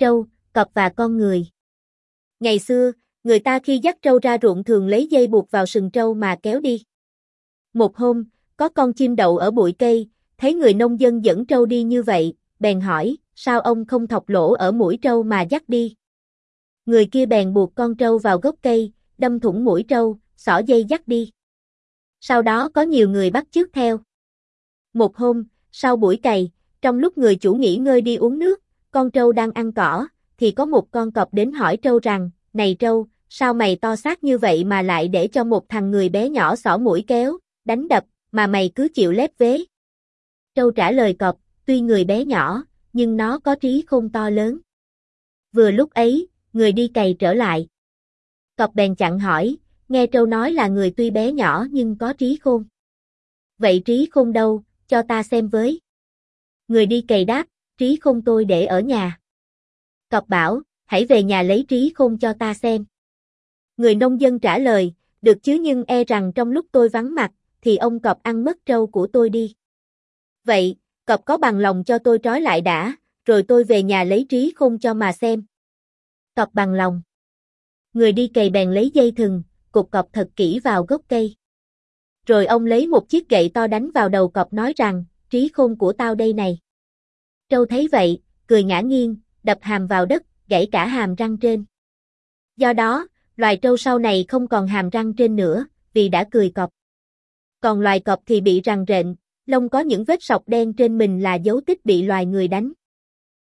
Trâu, cọp và con người. Ngày xưa, người ta khi dắt trâu ra ruộng thường lấy dây buộc vào sừng trâu mà kéo đi. Một hôm, có con chim đậu ở bụi cây, thấy người nông dân dẫn trâu đi như vậy, bèn hỏi, sao ông không thọc lỗ ở mũi trâu mà dắt đi? Người kia bèn buộc con trâu vào gốc cây, đâm thủng mũi trâu, xỏ dây dắt đi. Sau đó có nhiều người bắt chước theo. Một hôm, sau buổi cày, trong lúc người chủ nghỉ ngơi đi uống nước, con trâu đang ăn cỏ, thì có một con cọp đến hỏi trâu rằng, này trâu, sao mày to xác như vậy mà lại để cho một thằng người bé nhỏ xỏ mũi kéo, đánh đập, mà mày cứ chịu lép vế? Trâu trả lời cọp, tuy người bé nhỏ, nhưng nó có trí khôn to lớn. Vừa lúc ấy, người đi cày trở lại. Cọp bèn chặn hỏi, nghe trâu nói là người tuy bé nhỏ nhưng có trí khôn. Vậy trí khôn đâu, cho ta xem với. Người đi cày đáp, trí khôn tôi để ở nhà. Cọp bảo, hãy về nhà lấy trí khôn cho ta xem. Người nông dân trả lời, được chứ nhưng e rằng trong lúc tôi vắng mặt, thì ông cọp ăn mất trâu của tôi đi. Vậy, cọp có bằng lòng cho tôi trói lại đã, rồi tôi về nhà lấy trí khôn cho mà xem. Cọp bằng lòng. Người đi cày bèn lấy dây thừng, cột cọp thật kỹ vào gốc cây. Rồi ông lấy một chiếc gậy to đánh vào đầu cọp nói rằng, trí khôn của tao đây này. Trâu thấy vậy, cười ngã nghiêng, đập hàm vào đất, gãy cả hàm răng trên. Do đó, loài trâu sau này không còn hàm răng trên nữa, vì đã cười cọp. Còn loài cọp thì bị rằn rện, lông có những vết sọc đen trên mình là dấu tích bị loài người đánh.